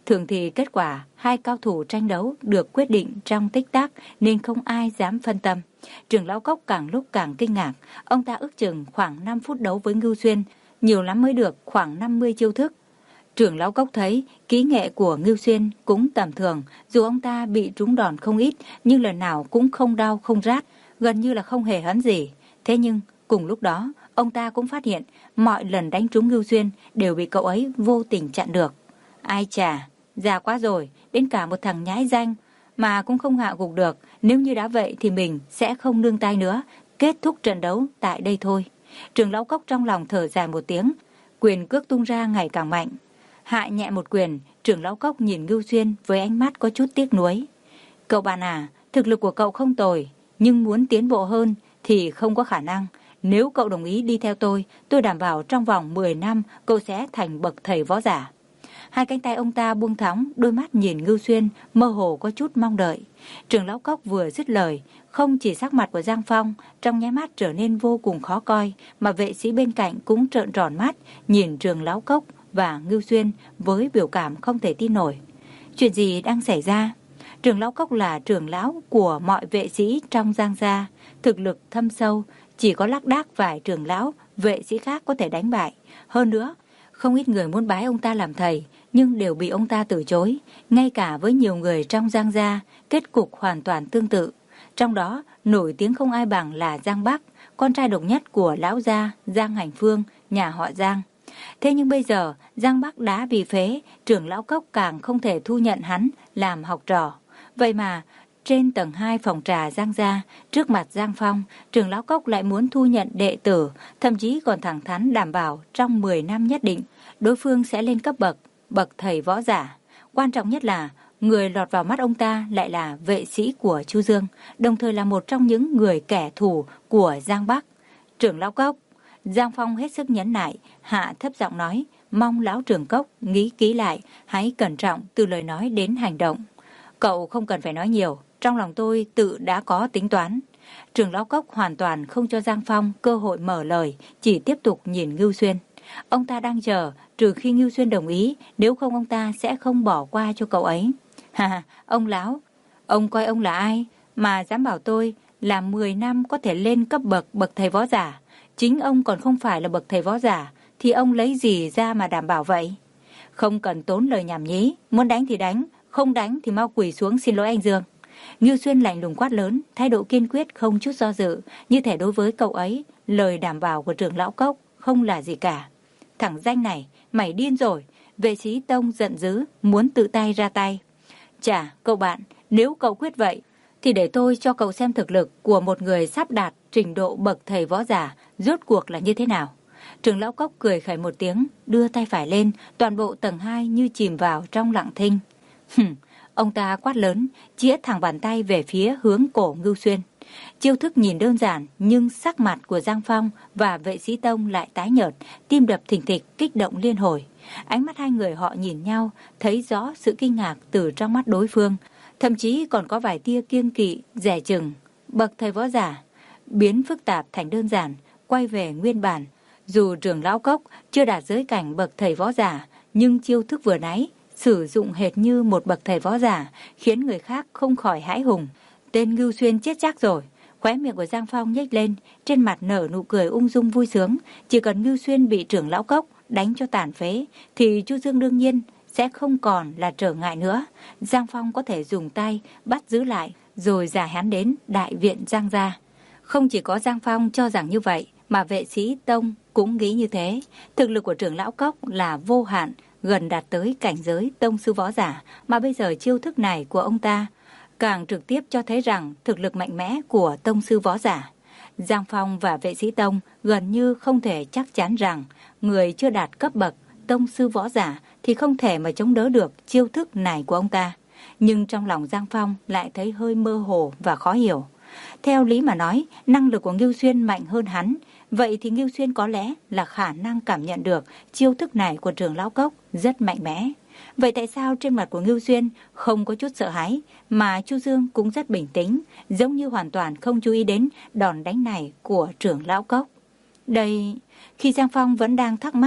Thường thì kết quả hai cao thủ tranh đấu được quyết định trong tích tắc nên không ai dám phân tâm. Trưởng lão Cốc càng lúc càng kinh ngạc, ông ta ước chừng khoảng năm phút đấu với Ngưu Xuyên, nhiều lắm mới được khoảng năm mươi chiêu thức. Trưởng lão Cốc thấy kỹ nghệ của Ngưu Xuyên cũng tầm thường, dù ông ta bị trúng đòn không ít nhưng lần nào cũng không đau không rát, gần như là không hề hấn gì. Thế nhưng cùng lúc đó ông ta cũng phát hiện mọi lần đánh trúng Ngưu Xuyên đều bị cậu ấy vô tình chặn được. Ai chà, già quá rồi, đến cả một thằng nhãi danh mà cũng không hạ gục được. Nếu như đã vậy thì mình sẽ không nương tay nữa, kết thúc trận đấu tại đây thôi. Trưởng lão Cốc trong lòng thở dài một tiếng, quyền cước tung ra ngày càng mạnh. Hạ nhẹ một quyền, trưởng lão Cốc nhìn Ngưu Xuyên với ánh mắt có chút tiếc nuối. Cậu bạn à, thực lực của cậu không tồi, nhưng muốn tiến bộ hơn thì không có khả năng. Nếu cậu đồng ý đi theo tôi, tôi đảm bảo trong vòng mười năm cậu sẽ thành bậc thầy võ giả. Hai cánh tay ông ta buông thõng, đôi mắt nhìn Ngưu Xuyên mơ hồ có chút mong đợi. Trưởng lão Cốc vừa dứt lời, không chỉ sắc mặt của Giang Phong trong nháy mắt trở nên vô cùng khó coi, mà vệ sĩ bên cạnh cũng trợn tròn mắt nhìn trưởng lão Cốc và Ngưu Xuyên với biểu cảm không thể tin nổi. Chuyện gì đang xảy ra? Trưởng lão Cốc là trưởng lão của mọi vệ sĩ trong Giang gia, thực lực thâm sâu, chỉ có lác đác vài trưởng lão, vệ sĩ khác có thể đánh bại. Hơn nữa, không ít người muốn bái ông ta làm thầy, nhưng đều bị ông ta từ chối. Ngay cả với nhiều người trong Giang gia, kết cục hoàn toàn tương tự. Trong đó, nổi tiếng không ai bằng là Giang Bắc, con trai độc nhất của lão gia Giang Hành Phương, nhà họ Giang. Thế nhưng bây giờ, Giang Bắc đã bị phế, trưởng lão Cốc càng không thể thu nhận hắn làm học trò. Vậy mà, trên tầng hai phòng trà Giang gia, trước mặt Giang Phong, trưởng lão Cốc lại muốn thu nhận đệ tử, thậm chí còn thẳng thắn đảm bảo trong mười năm nhất định, đối phương sẽ lên cấp bậc, bậc thầy võ giả. Quan trọng nhất là, người lọt vào mắt ông ta lại là vệ sĩ của Chu Dương, đồng thời là một trong những người kẻ thù của Giang Bắc. Trưởng lão Cốc, Giang Phong hết sức nhẫn nại, hạ thấp giọng nói, mong lão trưởng Cốc nghĩ kỹ lại, hãy cẩn trọng từ lời nói đến hành động. Cậu không cần phải nói nhiều, trong lòng tôi tự đã có tính toán. Trưởng lão Cốc hoàn toàn không cho Giang Phong cơ hội mở lời, chỉ tiếp tục nhìn Ngưu Xuyên. Ông ta đang chờ, trừ khi Ngưu Xuyên đồng ý, nếu không ông ta sẽ không bỏ qua cho cậu ấy. Ha, ông lão, ông coi ông là ai mà dám bảo tôi là mười năm có thể lên cấp bậc bậc thầy võ giả? Chính ông còn không phải là bậc thầy võ giả, thì ông lấy gì ra mà đảm bảo vậy? Không cần tốn lời nhảm nhí, muốn đánh thì đánh, không đánh thì mau quỳ xuống xin lỗi anh Dương. Ngưu Xuyên lạnh lùng quát lớn, thái độ kiên quyết không chút do dự, như thể đối với cậu ấy, lời đảm bảo của trưởng lão Cốc không là gì cả. Thằng danh này, mày điên rồi. Vệ sĩ Tông giận dữ, muốn tự tay ra tay. Chà, cậu bạn, nếu cậu quyết vậy, thì để tôi cho cậu xem thực lực của một người sắp đạt trình độ bậc thầy võ giả, rốt cuộc là như thế nào. Trưởng lão Cốc cười khẩy một tiếng, đưa tay phải lên, toàn bộ tầng hai như chìm vào trong lặng thinh. Hừm, ông ta quát lớn, chĩa thẳng bàn tay về phía hướng cổ Ngưu Xuyên. Chiêu thức nhìn đơn giản, nhưng sắc mặt của Giang Phong và vệ sĩ Tông lại tái nhợt, tim đập thình thịch, kích động liên hồi. Ánh mắt hai người họ nhìn nhau, thấy rõ sự kinh ngạc từ trong mắt đối phương, thậm chí còn có vài tia kiêng kỵ, dè chừng. Bậc thầy võ giả, biến phức tạp thành đơn giản, quay về nguyên bản. Dù trưởng lão Cốc chưa đạt giới cảnh bậc thầy võ giả, nhưng chiêu thức vừa nãy sử dụng hệt như một bậc thầy võ giả, khiến người khác không khỏi hãi hùng. Tên Ngưu Xuyên chết chắc rồi. Khóe miệng của Giang Phong nhếch lên, trên mặt nở nụ cười ung dung vui sướng. Chỉ cần Ngưu Xuyên bị trưởng lão Cốc đánh cho tàn phế, thì Chu Dương đương nhiên sẽ không còn là trở ngại nữa. Giang Phong có thể dùng tay bắt giữ lại, rồi giải hắn đến đại viện Giang gia. Không chỉ có Giang Phong cho rằng như vậy, mà vệ sĩ Tông cũng nghĩ như thế. Thực lực của trưởng lão Cốc là vô hạn, gần đạt tới cảnh giới tông sư võ giả, mà bây giờ chiêu thức này của ông ta càng trực tiếp cho thấy rằng thực lực mạnh mẽ của tông sư võ giả. Giang Phong và vệ sĩ Tông gần như không thể chắc chắn rằng người chưa đạt cấp bậc tông sư võ giả thì không thể mà chống đỡ được chiêu thức này của ông ta. Nhưng trong lòng Giang Phong lại thấy hơi mơ hồ và khó hiểu. Theo lý mà nói, năng lực của Ngưu Xuyên mạnh hơn hắn, vậy thì Ngưu Xuyên có lẽ là khả năng cảm nhận được chiêu thức này của trưởng lão Cốc rất mạnh mẽ. Vậy tại sao trên mặt của Ngưu Xuyên không có chút sợ hãi, mà Chu Dương cũng rất bình tĩnh, giống như hoàn toàn không chú ý đến đòn đánh này của trưởng lão Cốc? Đây, khi Giang Phong vẫn đang thắc mắc,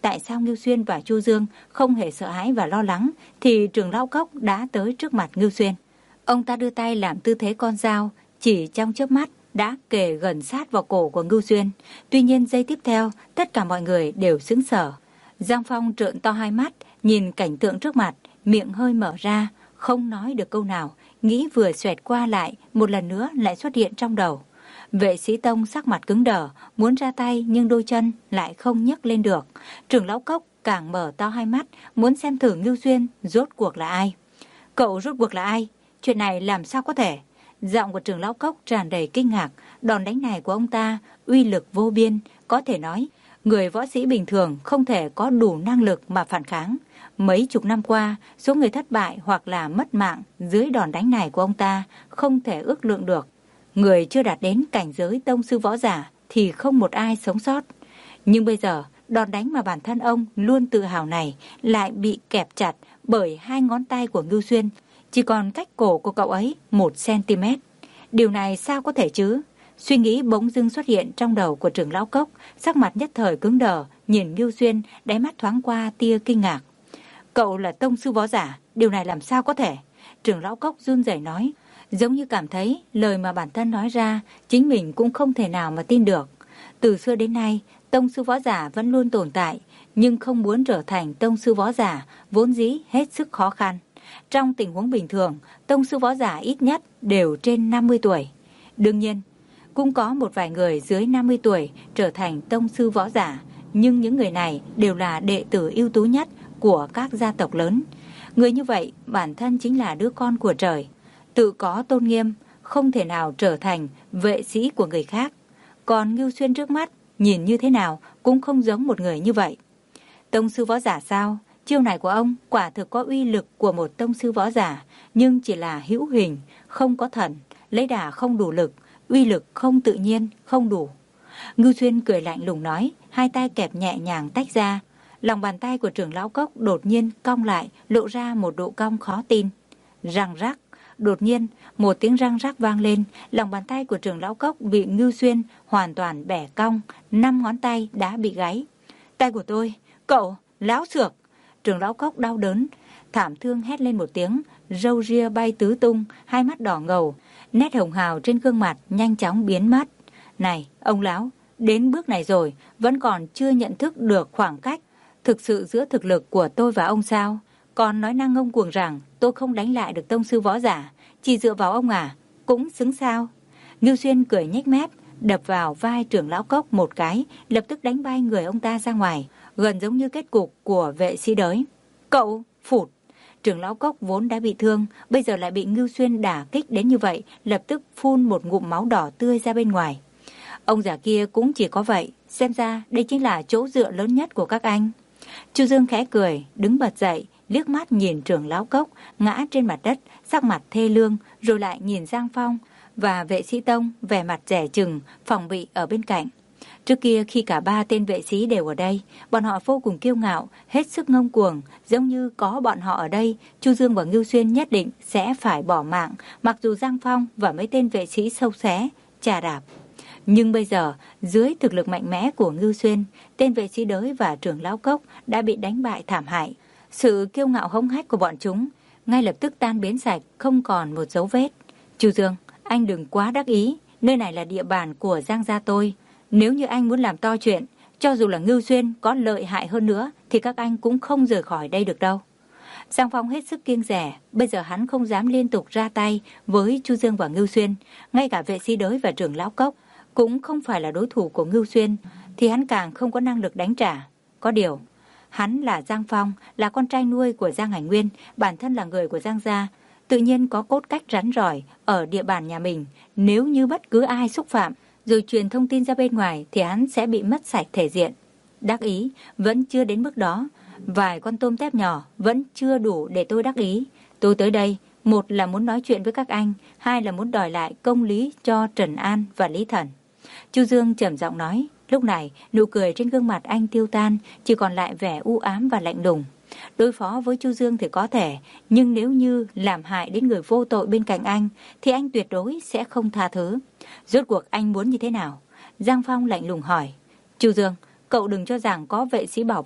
tại sao Ngưu Xuyên và Chu Dương không hề sợ hãi và lo lắng, thì trưởng lão Cốc đã tới trước mặt Ngưu Xuyên. Ông ta đưa tay làm tư thế con dao, chỉ trong chớp mắt đã kề gần sát vào cổ của Ngưu Xuyên. Tuy nhiên giây tiếp theo, tất cả mọi người đều sững sờ. Giang Phong trợn to hai mắt, nhìn cảnh tượng trước mặt, miệng hơi mở ra, không nói được câu nào, nghĩ vừa xoẹt qua lại, một lần nữa lại xuất hiện trong đầu. Vệ sĩ Tông sắc mặt cứng đờ, muốn ra tay nhưng đôi chân lại không nhấc lên được. Trưởng lão Cốc càng mở to hai mắt, muốn xem thử Ngưu Xuyên rốt cuộc là ai. Cậu rốt cuộc là ai? Chuyện này làm sao có thể? Giọng của trưởng lão Cốc tràn đầy kinh ngạc. Đòn đánh này của ông ta uy lực vô biên, có thể nói người võ sĩ bình thường không thể có đủ năng lực mà phản kháng. Mấy chục năm qua, số người thất bại hoặc là mất mạng dưới đòn đánh này của ông ta không thể ước lượng được. Người chưa đạt đến cảnh giới tông sư võ giả thì không một ai sống sót. Nhưng bây giờ, đòn đánh mà bản thân ông luôn tự hào này lại bị kẹp chặt bởi hai ngón tay của Ngưu Xuyên, chỉ còn cách cổ của cậu ấy một xăng-ti-mét. Điều này sao có thể chứ? Suy nghĩ bỗng dưng xuất hiện trong đầu của trưởng lão Cốc, sắc mặt nhất thời cứng đờ, nhìn Ngưu Xuyên, đáy mắt thoáng qua tia kinh ngạc. Cậu là tông sư võ giả, điều này làm sao có thể? Trưởng lão Cốc run rẩy nói, giống như cảm thấy lời mà bản thân nói ra, chính mình cũng không thể nào mà tin được. Từ xưa đến nay, tông sư võ giả vẫn luôn tồn tại, nhưng không muốn trở thành tông sư võ giả, vốn dĩ hết sức khó khăn. Trong tình huống bình thường, tông sư võ giả ít nhất đều trên năm mươi tuổi. Đương nhiên, cũng có một vài người dưới năm mươi tuổi trở thành tông sư võ giả, nhưng những người này đều là đệ tử ưu tú nhất của các gia tộc lớn. Người như vậy bản thân chính là đứa con của trời, tự có tôn nghiêm, không thể nào trở thành vệ sĩ của người khác. Còn Ngưu Xuyên trước mắt, nhìn như thế nào cũng không giống một người như vậy. Tông sư võ giả sao? Chiêu này của ông quả thực có uy lực của một tông sư võ giả, nhưng chỉ là hữu hình, không có thần, lấy đà không đủ lực, uy lực không tự nhiên, không đủ. Ngưu Xuyên cười lạnh lùng nói, hai tay kẹp nhẹ nhàng tách ra. Lòng bàn tay của trưởng lão Cốc đột nhiên cong lại, lộ ra một độ cong khó tin. Răng rắc, đột nhiên một tiếng răng rắc vang lên, lòng bàn tay của trưởng lão Cốc bị Ngưu Xuyên hoàn toàn bẻ cong, năm ngón tay đã bị gãy. Tay của tôi, cậu, lão xược! Trưởng lão Cốc đau đớn, thảm thương hét lên một tiếng, râu ria bay tứ tung, hai mắt đỏ ngầu, nét hồng hào trên gương mặt nhanh chóng biến mất. Này, ông lão, đến bước này rồi, vẫn còn chưa nhận thức được khoảng cách thực sự giữa thực lực của tôi và ông sao? Còn nói năng ngông cuồng rằng tôi không đánh lại được tông sư võ giả, chỉ dựa vào ông à? Cũng xứng sao? Ngưu Xuyên cười nhếch mép, đập vào vai trưởng lão Cốc một cái, lập tức đánh bay người ông ta ra ngoài, gần giống như kết cục của vệ sĩ đới. Cậu, phụt! Trưởng lão Cốc vốn đã bị thương, bây giờ lại bị Ngưu Xuyên đả kích đến như vậy, lập tức phun một ngụm máu đỏ tươi ra bên ngoài. Ông già kia cũng chỉ có vậy, xem ra đây chính là chỗ dựa lớn nhất của các anh. Chu Dương khẽ cười, đứng bật dậy, liếc mắt nhìn trưởng lão Cốc ngã trên mặt đất, sắc mặt thê lương, rồi lại nhìn Giang Phong và vệ sĩ Tông vẻ mặt dè chừng, phòng bị ở bên cạnh. Trước kia khi cả ba tên vệ sĩ đều ở đây, bọn họ vô cùng kiêu ngạo, hết sức ngông cuồng, giống như có bọn họ ở đây, Chu Dương và Ngưu Xuyên nhất định sẽ phải bỏ mạng, mặc dù Giang Phong và mấy tên vệ sĩ sâu xé, chà đạp. Nhưng bây giờ, dưới thực lực mạnh mẽ của Ngưu Xuyên, tên vệ sĩ đới và trưởng lão Cốc đã bị đánh bại thảm hại. Sự kiêu ngạo hống hách của bọn chúng ngay lập tức tan biến sạch, không còn một dấu vết. Chu Dương, anh đừng quá đắc ý, nơi này là địa bàn của Giang gia tôi. Nếu như anh muốn làm to chuyện, cho dù là Ngưu Xuyên có lợi hại hơn nữa, thì các anh cũng không rời khỏi đây được đâu. Giang Phong hết sức kiêng dè, bây giờ hắn không dám liên tục ra tay với Chu Dương và Ngưu Xuyên. Ngay cả vệ sĩ đới và trưởng lão Cốc cũng không phải là đối thủ của Ngưu Xuyên, thì hắn càng không có năng lực đánh trả. Có điều, hắn là Giang Phong, là con trai nuôi của Giang Hành Nguyên, bản thân là người của Giang gia, tự nhiên có cốt cách rắn rỏi ở địa bàn nhà mình. Nếu như bất cứ ai xúc phạm, rồi truyền thông tin ra bên ngoài thì hắn sẽ bị mất sạch thể diện. Đắc ý vẫn chưa đến mức đó, vài con tôm tép nhỏ vẫn chưa đủ để tôi đắc ý. Tôi tới đây, một là muốn nói chuyện với các anh, hai là muốn đòi lại công lý cho Trần An và Lý Thần. Chu Dương trầm giọng nói, lúc này nụ cười trên gương mặt anh tiêu tan, chỉ còn lại vẻ u ám và lạnh lùng. Đối phó với Chu Dương thì có thể, nhưng nếu như làm hại đến người vô tội bên cạnh anh, thì anh tuyệt đối sẽ không tha thứ. Rốt cuộc anh muốn như thế nào? Giang Phong lạnh lùng hỏi. Chu Dương, cậu đừng cho rằng có vệ sĩ bảo vệ,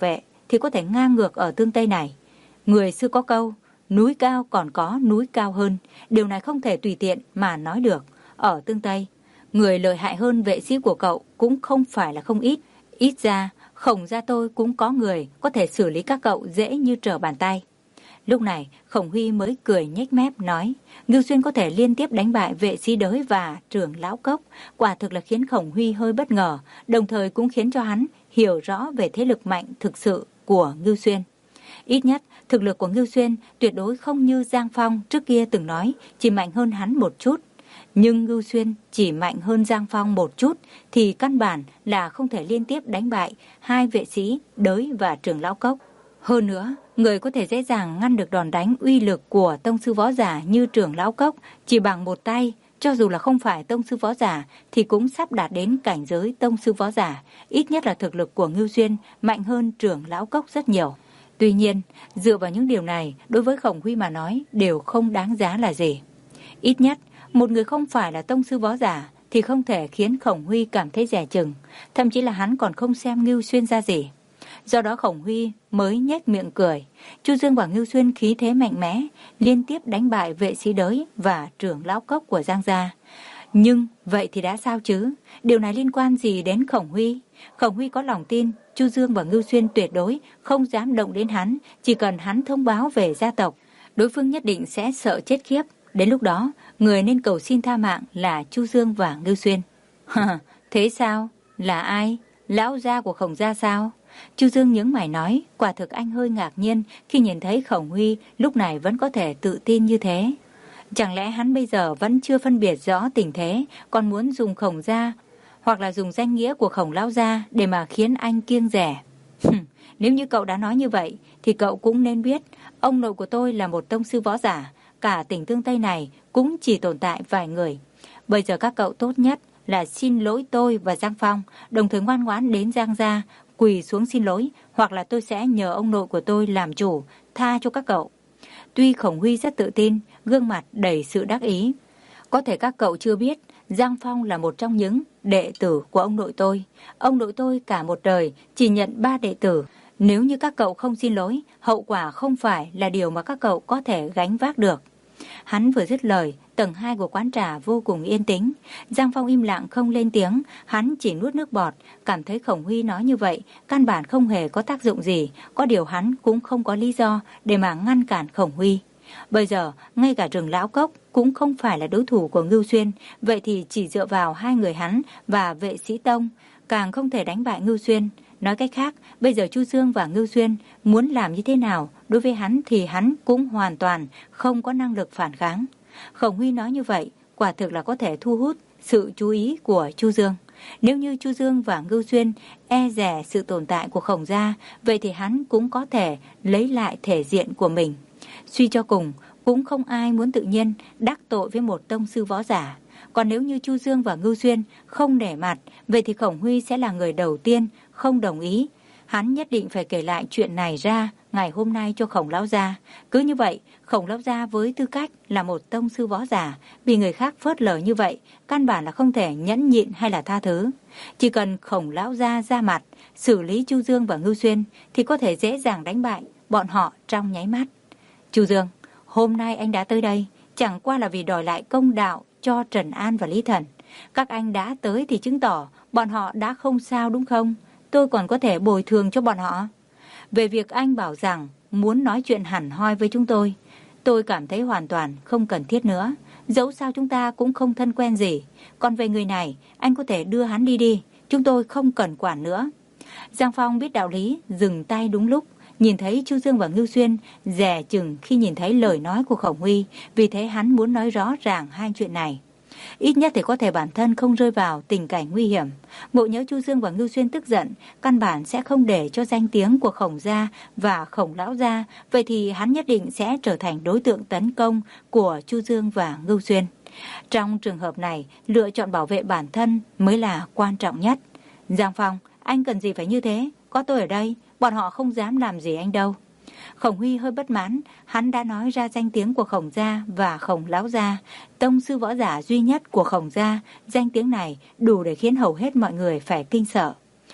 thì có thể ngang ngược ở Tương Tây này. Người xưa có câu, núi cao còn có núi cao hơn. Điều này không thể tùy tiện mà nói được. Ở Tương Tây, người lợi hại hơn vệ sĩ của cậu cũng không phải là không ít. Ít ra, Khổng gia tôi cũng có người có thể xử lý các cậu dễ như trở bàn tay. Lúc này, Khổng Huy mới cười nhếch mép nói, Ngưu Xuyên có thể liên tiếp đánh bại vệ sĩ đới và trưởng lão cốc, quả thực là khiến Khổng Huy hơi bất ngờ, đồng thời cũng khiến cho hắn hiểu rõ về thế lực mạnh thực sự của Ngưu Xuyên. Ít nhất, thực lực của Ngưu Xuyên tuyệt đối không như Giang Phong trước kia từng nói, chỉ mạnh hơn hắn một chút. Nhưng Ngưu Xuyên chỉ mạnh hơn Giang Phong một chút thì căn bản là không thể liên tiếp đánh bại hai vệ sĩ đới và trưởng lão cốc. Hơn nữa, người có thể dễ dàng ngăn được đòn đánh uy lực của tông sư võ giả như trưởng lão cốc chỉ bằng một tay, cho dù là không phải tông sư võ giả thì cũng sắp đạt đến cảnh giới tông sư võ giả. Ít nhất là thực lực của Ngưu Xuyên mạnh hơn trưởng lão cốc rất nhiều. Tuy nhiên, dựa vào những điều này, đối với Khổng Huy mà nói đều không đáng giá là gì. Ít nhất, một người không phải là tông sư võ giả thì không thể khiến Khổng Huy cảm thấy dè chừng, thậm chí là hắn còn không xem Ngưu Xuyên ra gì. Do đó Khổng Huy mới nhếch miệng cười. Chu Dương và Ngưu Xuyên khí thế mạnh mẽ, liên tiếp đánh bại vệ sĩ đới và trưởng lão cốc của Giang gia. Nhưng vậy thì đã sao chứ? Điều này liên quan gì đến Khổng Huy? Khổng Huy có lòng tin Chu Dương và Ngưu Xuyên tuyệt đối không dám động đến hắn, chỉ cần hắn thông báo về gia tộc, đối phương nhất định sẽ sợ chết khiếp. Đến lúc đó, người nên cầu xin tha mạng là Chu Dương và Ngưu Xuyên. Thế sao? Là ai? Lão gia của Khổng gia sao? Chu Dương nhướng mày nói, quả thực anh hơi ngạc nhiên khi nhìn thấy Khổng Huy lúc này vẫn có thể tự tin như thế. Chẳng lẽ hắn bây giờ vẫn chưa phân biệt rõ tình thế, còn muốn dùng Khổng gia hoặc là dùng danh nghĩa của Khổng lão gia để mà khiến anh kiêng dè? Nếu như cậu đã nói như vậy thì cậu cũng nên biết, ông nội của tôi là một tông sư võ giả, cả tỉnh Tương Tây này cũng chỉ tồn tại vài người. Bây giờ các cậu tốt nhất là xin lỗi tôi và Giang Phong, đồng thời ngoan ngoãn đến Giang gia quỳ xuống xin lỗi, hoặc là tôi sẽ nhờ ông nội của tôi làm chủ, tha cho các cậu. Tuy Khổng Huy rất tự tin, gương mặt đầy sự đắc ý. Có thể các cậu chưa biết, Giang Phong là một trong những đệ tử của ông nội tôi. Ông nội tôi cả một đời chỉ nhận ba đệ tử. Nếu như các cậu không xin lỗi, hậu quả không phải là điều mà các cậu có thể gánh vác được. Hắn vừa dứt lời, tầng hai của quán trà vô cùng yên tĩnh. Giang Phong im lặng không lên tiếng, hắn chỉ nuốt nước bọt, cảm thấy Khổng Huy nói như vậy căn bản không hề có tác dụng gì, có điều hắn cũng không có lý do để mà ngăn cản Khổng Huy. Bây giờ, ngay cả trưởng lão cốc cũng không phải là đối thủ của Ngưu Xuyên, vậy thì chỉ dựa vào hai người hắn và vệ sĩ tông, càng không thể đánh bại Ngưu Xuyên. Nói cách khác, bây giờ Chu Dương và Ngưu Xuyên muốn làm như thế nào, đối với hắn thì hắn cũng hoàn toàn không có năng lực phản kháng. Khổng Huy nói như vậy, quả thực là có thể thu hút sự chú ý của Chu Dương. Nếu như Chu Dương và Ngưu Xuyên e dè sự tồn tại của Khổng gia, vậy thì hắn cũng có thể lấy lại thể diện của mình. Suy cho cùng, cũng không ai muốn tự nhiên đắc tội với một tông sư võ giả. Còn nếu như Chu Dương và Ngưu Xuyên không nể mặt, vậy thì Khổng Huy sẽ là người đầu tiên không đồng ý. Hắn nhất định phải kể lại chuyện này ra ngày hôm nay cho Khổng lão gia. Cứ như vậy, Khổng lão gia với tư cách là một tông sư võ giả, bị người khác phớt lờ như vậy, căn bản là không thể nhẫn nhịn hay là tha thứ. Chỉ cần Khổng lão gia ra mặt, xử lý Chu Dương và Ngưu Xuyên thì có thể dễ dàng đánh bại bọn họ trong nháy mắt. Chu Dương, hôm nay anh đã tới đây, chẳng qua là vì đòi lại công đạo cho Trần An và Lý Thần. Các anh đã tới thì chứng tỏ bọn họ đã không sao đúng không? Tôi còn có thể bồi thường cho bọn họ. Về việc anh bảo rằng muốn nói chuyện hẳn hoi với chúng tôi, tôi cảm thấy hoàn toàn không cần thiết nữa. Dẫu sao chúng ta cũng không thân quen gì. Còn về người này, anh có thể đưa hắn đi đi, chúng tôi không cần quản nữa. Giang Phong biết đạo lý, dừng tay đúng lúc. Nhìn thấy Chu Dương và Ngưu Xuyên dè chừng khi nhìn thấy lời nói của Khổng Huy, vì thế hắn muốn nói rõ ràng hai chuyện này. Ít nhất thì có thể bản thân không rơi vào tình cảnh nguy hiểm. Ngộ nhớ Chu Dương và Ngưu Xuyên tức giận, căn bản sẽ không để cho danh tiếng của Khổng gia và Khổng lão gia, vậy thì hắn nhất định sẽ trở thành đối tượng tấn công của Chu Dương và Ngưu Xuyên. Trong trường hợp này, lựa chọn bảo vệ bản thân mới là quan trọng nhất. Giang Phong, anh cần gì phải như thế? Có tôi ở đây, bọn họ không dám làm gì anh đâu. Khổng Huy hơi bất mãn, hắn đã nói ra danh tiếng của Khổng gia và Khổng lão gia, tông sư võ giả duy nhất của Khổng gia, danh tiếng này đủ để khiến hầu hết mọi người phải kinh sợ.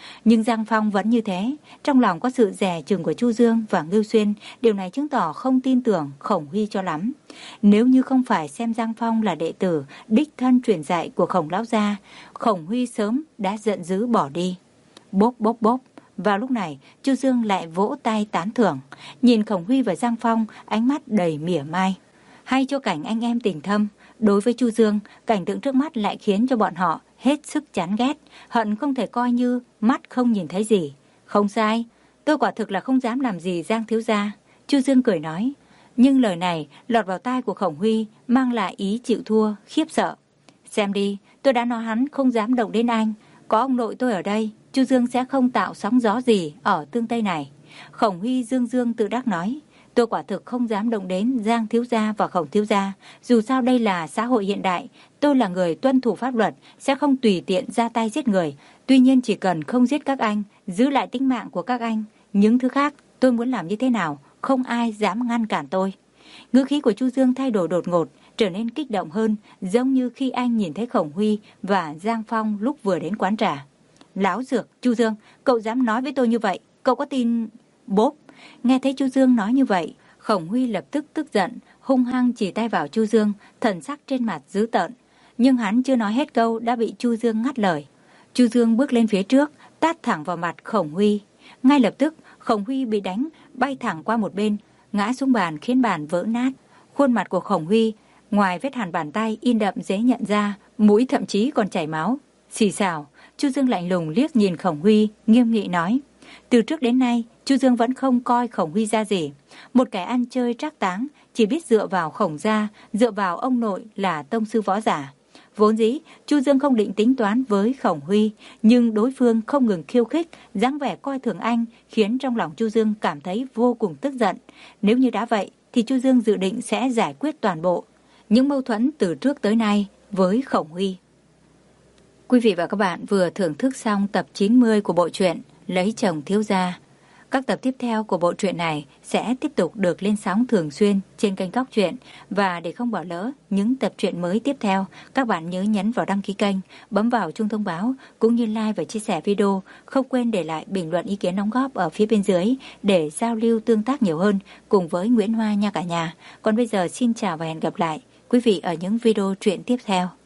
Nhưng Giang Phong vẫn như thế, trong lòng có sự dè chừng của Chu Dương và Ngưu Xuyên, điều này chứng tỏ không tin tưởng Khổng Huy cho lắm. Nếu như không phải xem Giang Phong là đệ tử đích thân truyền dạy của Khổng lão gia, Khổng Huy sớm đã giận dữ bỏ đi. Bốp bốp bốp. Vào lúc này, Chu Dương lại vỗ tay tán thưởng, nhìn Khổng Huy và Giang Phong, ánh mắt đầy mỉa mai. Hay cho cảnh anh em tình thâm. Đối với Chu Dương, cảnh tượng trước mắt lại khiến cho bọn họ hết sức chán ghét, hận không thể coi như mắt không nhìn thấy gì. Không sai, tôi quả thực là không dám làm gì Giang thiếu gia. Chu Dương cười nói, nhưng lời này lọt vào tai của Khổng Huy mang lại ý chịu thua, khiếp sợ. Xem đi, tôi đã nói hắn không dám động đến anh. Có ông nội tôi ở đây, Chu Dương sẽ không tạo sóng gió gì ở tương Tây này. Khổng Huy dương dương tự đắc nói, tôi quả thực không dám động đến Giang thiếu gia và Khổng thiếu gia. Dù sao đây là xã hội hiện đại, tôi là người tuân thủ pháp luật, sẽ không tùy tiện ra tay giết người. Tuy nhiên chỉ cần không giết các anh, giữ lại tính mạng của các anh, những thứ khác tôi muốn làm như thế nào, không ai dám ngăn cản tôi. Ngữ khí của Chu Dương thay đổi đột ngột, trở nên kích động hơn, giống như khi anh nhìn thấy Khổng Huy và Giang Phong lúc vừa đến quán trà. Láo dược, Chu Dương, cậu dám nói với tôi như vậy, cậu có tin? Bốp. Nghe thấy Chu Dương nói như vậy, Khổng Huy lập tức tức giận, hung hăng chỉ tay vào Chu Dương, thần sắc trên mặt dữ tợn. Nhưng hắn chưa nói hết câu đã bị Chu Dương ngắt lời. Chu Dương bước lên phía trước, tát thẳng vào mặt Khổng Huy. Ngay lập tức, Khổng Huy bị đánh, bay thẳng qua một bên, ngã xuống bàn khiến bàn vỡ nát. Khuôn mặt của Khổng Huy, ngoài vết hằn bàn tay in đậm dễ nhận ra, mũi thậm chí còn chảy máu. Xì xào, Chu Dương lạnh lùng liếc nhìn Khổng Huy, nghiêm nghị nói. Từ trước đến nay, Chu Dương vẫn không coi Khổng Huy ra gì. Một kẻ ăn chơi trác táng, chỉ biết dựa vào Khổng gia, dựa vào ông nội là tông sư võ giả. Vốn dĩ, Chu Dương không định tính toán với Khổng Huy, nhưng đối phương không ngừng khiêu khích, dáng vẻ coi thường anh, khiến trong lòng Chu Dương cảm thấy vô cùng tức giận. Nếu như đã vậy, thì Chu Dương dự định sẽ giải quyết toàn bộ những mâu thuẫn từ trước tới nay với Khổng Huy. Quý vị và các bạn vừa thưởng thức xong tập chín mươi của bộ truyện Lấy chồng thiếu gia. Các tập tiếp theo của bộ truyện này sẽ tiếp tục được lên sóng thường xuyên trên kênh Góc Truyện, và để không bỏ lỡ những tập truyện mới tiếp theo, các bạn nhớ nhấn vào đăng ký kênh, bấm vào chuông thông báo cũng như like và chia sẻ video, không quên để lại bình luận ý kiến đóng góp ở phía bên dưới để giao lưu tương tác nhiều hơn cùng với Nguyễn Hoa nha cả nhà. Còn bây giờ xin chào và hẹn gặp lại quý vị ở những video truyện tiếp theo.